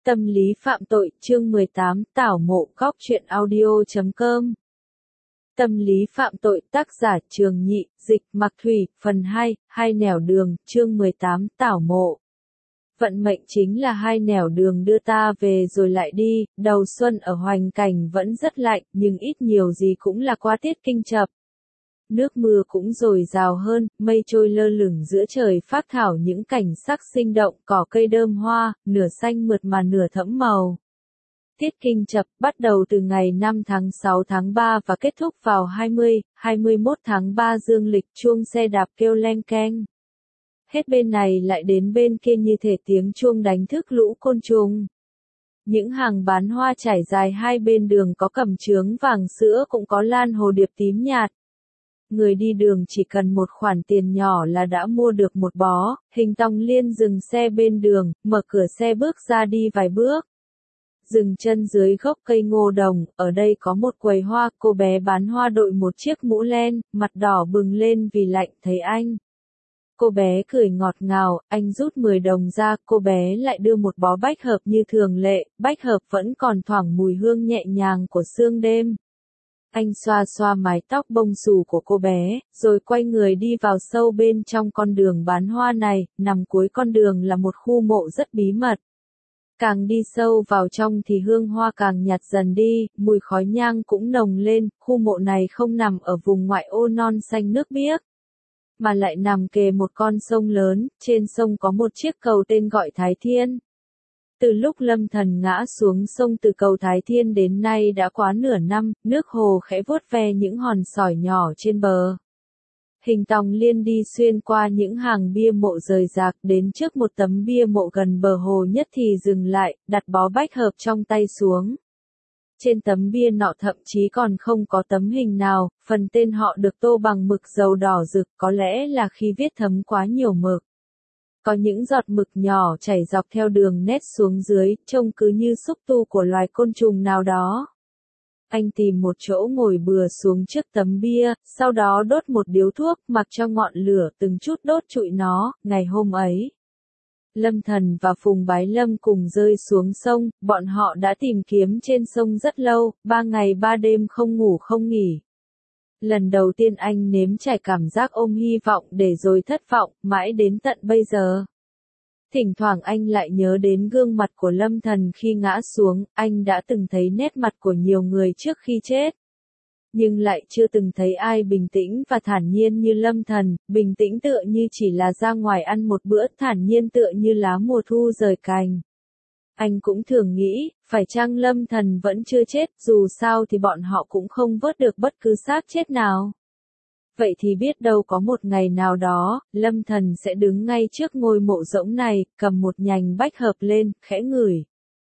Tâm lý phạm tội, chương 18, tảo mộ, góc truyện audio.com. Tâm lý phạm tội, tác giả Trường Nhị, dịch Mặc Thủy, phần 2, hai nẻo đường, chương 18, tảo mộ. Vận mệnh chính là hai nẻo đường đưa ta về rồi lại đi, đầu xuân ở Hoành Cảnh vẫn rất lạnh, nhưng ít nhiều gì cũng là qua tiết kinh chập. Nước mưa cũng dồi dào hơn, mây trôi lơ lửng giữa trời phác thảo những cảnh sắc sinh động, cỏ cây đơm hoa, nửa xanh mượt mà nửa thẫm màu. Tiết kinh chập bắt đầu từ ngày 5 tháng 6 tháng 3 và kết thúc vào 21 tháng 3 dương lịch, chuông xe đạp kêu leng keng. Hết bên này lại đến bên kia như thể tiếng chuông đánh thức lũ côn trùng. Những hàng bán hoa trải dài hai bên đường có cẩm chướng vàng sữa cũng có lan hồ điệp tím nhạt. Người đi đường chỉ cần một khoản tiền nhỏ là đã mua được một bó, Hình Tòng Liên dừng xe bên đường, mở cửa xe bước ra đi vài bước. Dừng chân dưới gốc cây ngô đồng, ở đây có một quầy hoa, cô bé bán hoa đội một chiếc mũ len, mặt đỏ bừng lên vì lạnh thấy anh. Cô bé cười ngọt ngào, anh rút 10 đồng ra, cô bé lại đưa một bó bách hợp như thường lệ, bách hợp vẫn còn thoảng mùi hương nhẹ nhàng của sương đêm. Anh xoa xoa mái tóc bông xù của cô bé, rồi quay người đi vào sâu bên trong con đường bán hoa này, nằm cuối con đường là một khu mộ rất bí mật. Càng đi sâu vào trong thì hương hoa càng nhạt dần đi, mùi khói nhang cũng nồng lên, khu mộ này không nằm ở vùng ngoại ô non xanh nước biếc, mà lại nằm kề một con sông lớn, trên sông có một chiếc cầu tên gọi Thái Thiên. Từ lúc Lâm Thần ngã xuống sông từ cầu Thái Thiên đến nay đã quá nửa năm, nước hồ khẽ vuốt ve những hòn sỏi nhỏ trên bờ. Hình Tòng Liên đi xuyên qua những hàng bia mộ rời rạc đến trước một tấm bia mộ gần bờ hồ nhất thì dừng lại, đặt bó bách hợp trong tay xuống. Trên tấm bia nọ thậm chí còn không có tấm hình nào, phần tên họ được tô bằng mực dầu đỏ rực, có lẽ là khi viết thấm quá nhiều mực. Có những giọt mực nhỏ chảy dọc theo đường nét xuống dưới, trông cứ như xúc tu của loài côn trùng nào đó. Anh tìm một chỗ ngồi bừa xuống trước tấm bia, sau đó đốt một điếu thuốc, mặc cho ngọn lửa từng chút đốt trụi nó. Ngày hôm ấy, Lâm Thần và Phùng Bái Lâm cùng rơi xuống sông, bọn họ đã tìm kiếm trên sông rất lâu, 3 ngày 3 đêm không ngủ không nghỉ. Lần đầu tiên anh nếm trải cảm giác ôm hy vọng để rồi thất vọng, mãi đến tận bây giờ. Thỉnh thoảng anh lại nhớ đến gương mặt của Lâm Thần khi ngã xuống, anh đã từng thấy nét mặt của nhiều người trước khi chết. Nhưng lại chưa từng thấy ai bình tĩnh và thản nhiên như Lâm Thần, bình tĩnh tựa như chỉ là ra ngoài ăn một bữa, thản nhiên tựa như lá mùa thu rời cành. Anh cũng thường nghĩ, phải chăng Lâm Thần vẫn chưa chết, dù sao thì bọn họ cũng không vớt được bất cứ xác chết nào. Vậy thì biết đâu có một ngày nào đó, Lâm Thần sẽ đứng ngay trước ngôi mộ rỗng này, cầm một nhành bách hợp lên, khẽ ngửi.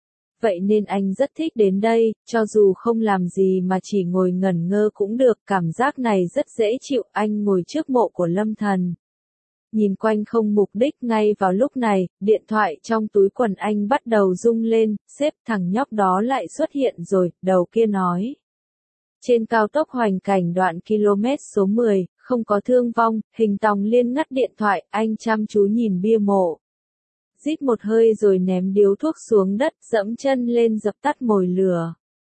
Vậy nên anh rất thích đến đây, cho dù không làm gì mà chỉ ngồi ngẩn ngơ cũng được, cảm giác này rất dễ chịu. Anh ngồi trước mộ của Lâm Thần, nhìn quanh không mục đích. Ngay vào lúc này, điện thoại trong túi quần anh bắt đầu rung lên, sếp, thằng nhóc đó lại xuất hiện rồi, đầu kia nói. Trên cao tốc Hoành Cảnh đoạn km số 10, không có thương vong. Hình Tòng Liên ngắt điện thoại, anh chăm chú nhìn bia mộ. Rít một hơi rồi ném điếu thuốc xuống đất, dẫm chân lên dập tắt mồi lửa.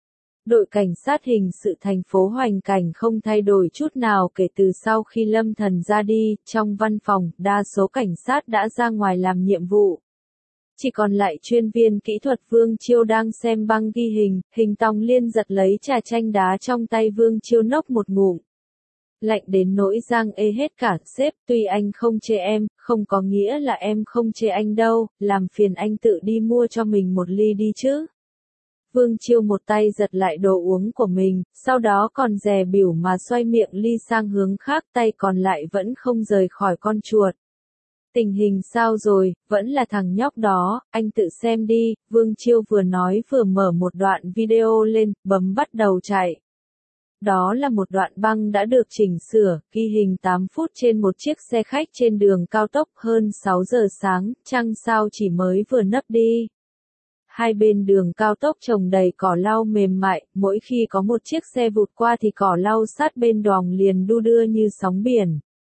Đội cảnh sát hình sự thành phố Hoành Cảnh không thay đổi chút nào kể từ sau khi Lâm Thần ra đi. Trong văn phòng, đa số cảnh sát đã ra ngoài làm nhiệm vụ. Chỉ còn lại chuyên viên kỹ thuật Vương Chiêu đang xem băng ghi hình. Hình Tòng Liên giật lấy trà chanh đá trong tay Vương Chiêu nốc một ngụm. Lạnh đến nỗi răng ê hết cả. Sếp, tuy anh không chê em, không có nghĩa là em không chê anh đâu, làm phiền anh tự đi mua cho mình một ly đi chứ. Vương Chiêu một tay giật lại đồ uống của mình, sau đó còn dè bỉu mà xoay miệng ly sang hướng khác, tay còn lại vẫn không rời khỏi con chuột. Tình hình sao rồi, vẫn là thằng nhóc đó, anh tự xem đi. Vương Chiêu vừa nói vừa mở một đoạn video lên, bấm bắt đầu chạy. Đó là một đoạn băng đã được chỉnh sửa, ghi hình 8 phút trên một chiếc xe khách trên đường cao tốc. Hơn 6 giờ sáng, trăng sao chỉ mới vừa nấp đi. Hai bên đường cao tốc trồng đầy cỏ lau mềm mại, mỗi khi có một chiếc xe vụt qua thì cỏ lau sát bên đoòng liền đu đưa như sóng biển.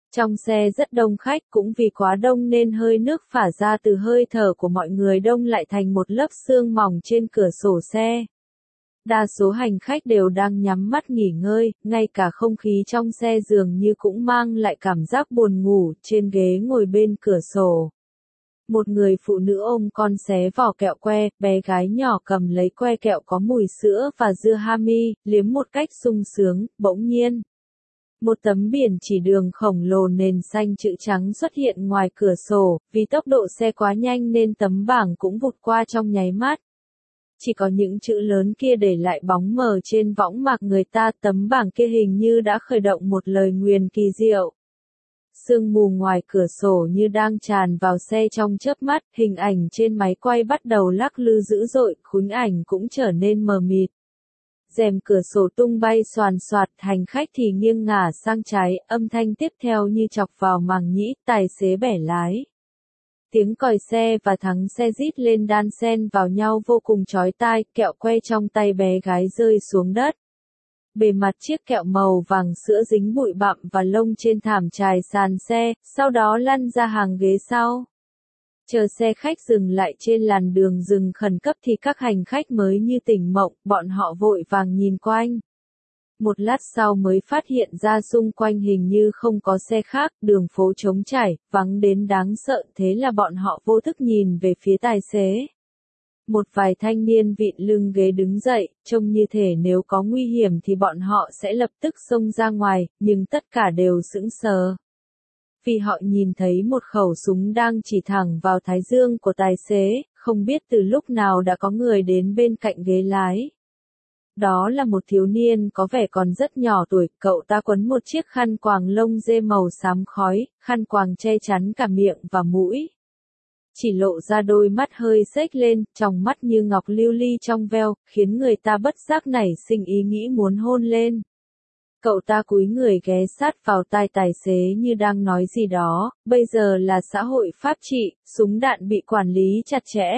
Trong xe rất đông khách, cũng vì quá đông nên hơi nước phả ra từ hơi thở của mọi người đông lại thành một lớp sương mỏng trên cửa sổ xe. Đa số hành khách đều đang nhắm mắt nghỉ ngơi, ngay cả không khí trong xe dường như cũng mang lại cảm giác buồn ngủ. Trên ghế ngồi bên cửa sổ, một người phụ nữ ôm con xé vỏ kẹo que, bé gái nhỏ cầm lấy que kẹo có mùi sữa và dưa hami, liếm một cách sung sướng. Bỗng nhiên, một tấm biển chỉ đường khổng lồ nền xanh chữ trắng xuất hiện ngoài cửa sổ, vì tốc độ xe quá nhanh nên tấm bảng cũng vụt qua trong nháy mắt. Chỉ có những chữ lớn kia để lại bóng mờ trên võng mạc người ta, tấm bảng kia hình như đã khởi động một lời nguyền kỳ diệu. Sương mù ngoài cửa sổ như đang tràn vào xe trong chớp mắt, hình ảnh trên máy quay bắt đầu lắc lư dữ dội, khung ảnh cũng trở nên mờ mịt. Rèm cửa sổ tung bay xoàn xoạt, hành khách thì nghiêng ngả sang trái, âm thanh tiếp theo như chọc vào màng nhĩ, tài xế bẻ lái. Tiếng còi xe và thắng xe rít lên đan xen vào nhau vô cùng chói tai, kẹo que trong tay bé gái rơi xuống đất. Bề mặt chiếc kẹo màu vàng sữa dính bụi bặm và lông trên thảm trải sàn xe, sau đó lăn ra hàng ghế sau. Chờ xe khách dừng lại trên làn đường dừng khẩn cấp thì các hành khách mới như tỉnh mộng, bọn họ vội vàng nhìn quanh. Một lát sau mới phát hiện ra xung quanh hình như không có xe khác, đường phố trống trải, vắng đến đáng sợ, thế là bọn họ vô thức nhìn về phía tài xế. Một vài thanh niên vịn lưng ghế đứng dậy, trông như thể nếu có nguy hiểm thì bọn họ sẽ lập tức xông ra ngoài, nhưng tất cả đều sững sờ. Vì họ nhìn thấy một khẩu súng đang chỉ thẳng vào thái dương của tài xế, không biết từ lúc nào đã có người đến bên cạnh ghế lái. Đó là một thiếu niên có vẻ còn rất nhỏ tuổi, cậu ta quấn một chiếc khăn quàng lông dê màu xám khói, khăn quàng che chắn cả miệng và mũi. Chỉ lộ ra đôi mắt hơi xếch lên, tròng mắt như ngọc lưu ly trong veo, khiến người ta bất giác nảy sinh ý nghĩ muốn hôn lên. Cậu ta cúi người ghé sát vào tai tài xế như đang nói gì đó, bây giờ là xã hội pháp trị, súng đạn bị quản lý chặt chẽ.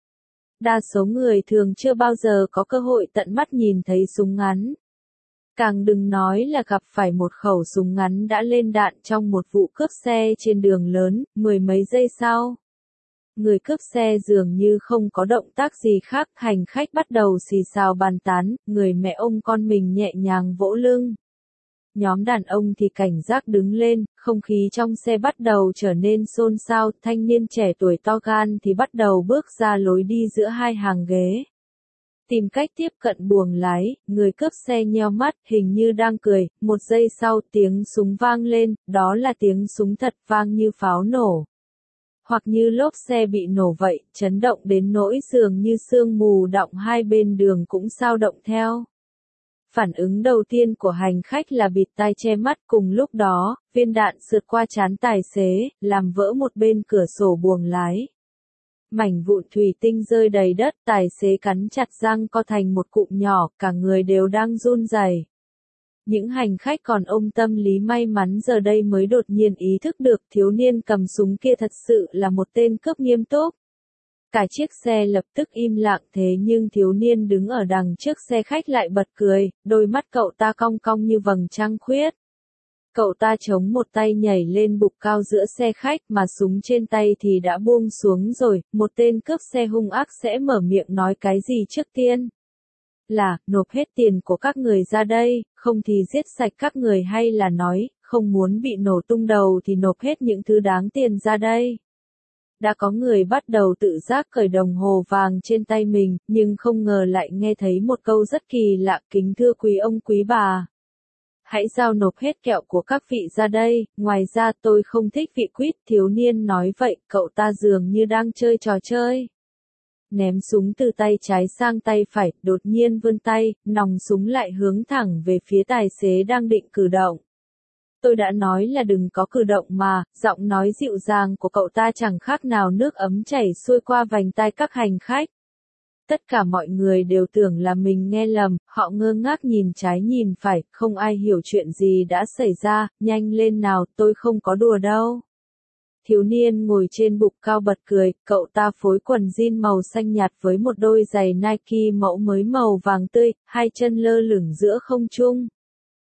Đa số người thường chưa bao giờ có cơ hội tận mắt nhìn thấy súng ngắn. Càng đừng nói là gặp phải một khẩu súng ngắn đã lên đạn trong một vụ cướp xe trên đường lớn, mười mấy giây sau. Người cướp xe dường như không có động tác gì khác, hành khách bắt đầu xì xào bàn tán, người mẹ ôm con mình nhẹ nhàng vỗ lưng. Nhóm đàn ông thì cảnh giác đứng lên, không khí trong xe bắt đầu trở nên xôn xao, thanh niên trẻ tuổi to gan thì bắt đầu bước ra lối đi giữa hai hàng ghế. Tìm cách tiếp cận buồng lái, người cướp xe nheo mắt, hình như đang cười, một giây sau tiếng súng vang lên, đó là tiếng súng thật vang như pháo nổ. Hoặc như lốp xe bị nổ vậy, chấn động đến nỗi dường như sương mù đọng hai bên đường cũng xao động theo. Phản ứng đầu tiên của hành khách là bịt tai che mắt, cùng lúc đó, viên đạn sượt qua trán tài xế, làm vỡ một bên cửa sổ buồng lái. Mảnh vụn thủy tinh rơi đầy đất, tài xế cắn chặt răng co thành một cụm nhỏ, cả người đều đang run rẩy. Những hành khách còn ôm tâm lý may mắn giờ đây mới đột nhiên ý thức được thiếu niên cầm súng kia thật sự là một tên cướp nghiêm túc. Cả chiếc xe lập tức im lặng, thế nhưng thiếu niên đứng ở đằng trước xe khách lại bật cười, đôi mắt cậu ta cong cong như vầng trăng khuyết. Cậu ta chống một tay nhảy lên bục cao giữa xe khách mà súng trên tay thì đã buông xuống rồi, một tên cướp xe hung ác sẽ mở miệng nói cái gì trước tiên? Là, nộp hết tiền của các người ra đây, không thì giết sạch các người, hay là nói, không muốn bị nổ tung đầu thì nộp hết những thứ đáng tiền ra đây. Đã có người bắt đầu tự giác cởi đồng hồ vàng trên tay mình, nhưng không ngờ lại nghe thấy một câu rất kỳ lạ, kính thưa quý ông quý bà. Hãy giao nộp hết kẹo của các vị ra đây, ngoài ra tôi không thích vị quýt, thiếu niên nói vậy, cậu ta dường như đang chơi trò chơi. Ném súng từ tay trái sang tay phải, đột nhiên vươn tay, nòng súng lại hướng thẳng về phía tài xế đang định cử động. Tôi đã nói là đừng có cử động mà, giọng nói dịu dàng của cậu ta chẳng khác nào nước ấm chảy xuôi qua vành tai các hành khách. Tất cả mọi người đều tưởng là mình nghe lầm, họ ngơ ngác nhìn trái nhìn phải, không ai hiểu chuyện gì đã xảy ra, nhanh lên nào, tôi không có đùa đâu. Thiếu niên ngồi trên bục cao bật cười, cậu ta phối quần jean màu xanh nhạt với một đôi giày Nike mẫu mới màu vàng tươi, hai chân lơ lửng giữa không trung.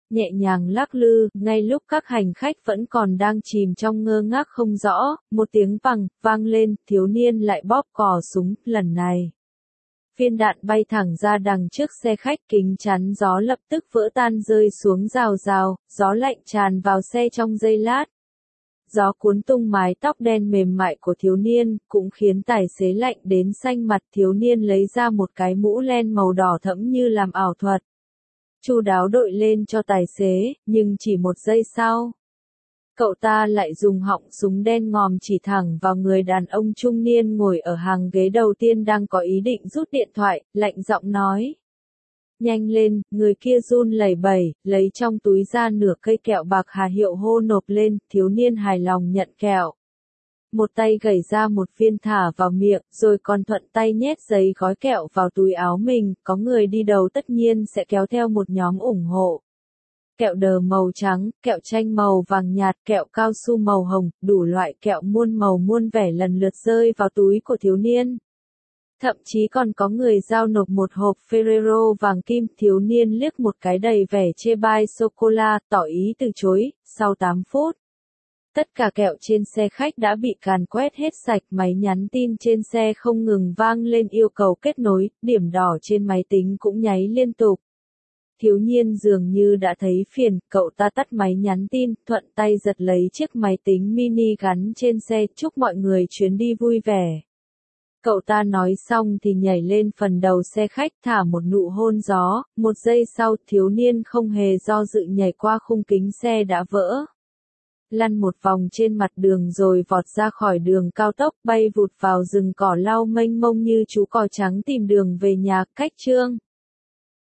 nhẹ nhàng lắc lư, ngay lúc các hành khách vẫn còn đang chìm trong ngơ ngác không rõ, một tiếng bằng vang lên, thiếu niên lại bóp cò súng, lần này. Viên đạn bay thẳng ra đằng trước xe khách, kính chắn gió lập tức vỡ tan rơi xuống rào rào, gió lạnh tràn vào xe trong giây lát. Gió cuốn tung mái tóc đen mềm mại của thiếu niên, cũng khiến tài xế lạnh đến xanh mặt. Thiếu niên lấy ra một cái mũ len màu đỏ thẫm như làm ảo thuật. Chu đáo đội lên cho tài xế, nhưng chỉ một giây sau. Cậu ta lại dùng họng súng đen ngòm chỉ thẳng vào người đàn ông trung niên ngồi ở hàng ghế đầu tiên đang có ý định rút điện thoại, lạnh giọng nói. Nhanh lên, người kia run lẩy bẩy, lấy trong túi ra nửa cây kẹo bạc Hà Hiệu hô nộp lên, thiếu niên hài lòng nhận kẹo. Một tay gẩy ra một viên thả vào miệng, rồi còn thuận tay nhét giấy gói kẹo vào túi áo mình, có người đi đầu tất nhiên sẽ kéo theo một nhóm ủng hộ. Kẹo đờ màu trắng, kẹo chanh màu vàng nhạt, kẹo cao su màu hồng, đủ loại kẹo muôn màu muôn vẻ lần lượt rơi vào túi của thiếu niên. Thậm chí còn có người giao nộp một hộp Ferrero vàng kim. Thiếu niên liếc một cái đầy vẻ chê bai sô-cô-la, tỏ ý từ chối. Sau 8 phút, tất cả kẹo trên xe khách đã bị càn quét hết sạch. Máy nhắn tin trên xe không ngừng vang lên yêu cầu kết nối, điểm đỏ trên máy tính cũng nháy liên tục. Thiếu niên dường như đã thấy phiền, cậu ta tắt máy nhắn tin, thuận tay giật lấy chiếc máy tính mini gắn trên xe, chúc mọi người chuyến đi vui vẻ. Cậu ta nói xong thì nhảy lên phần đầu xe khách thả một nụ hôn gió, một giây sau thiếu niên không hề do dự nhảy qua khung kính xe đã vỡ. Lăn một vòng trên mặt đường rồi vọt ra khỏi đường cao tốc, bay vụt vào rừng cỏ lau mênh mông như chú cò trắng tìm đường về nhà. Cách chương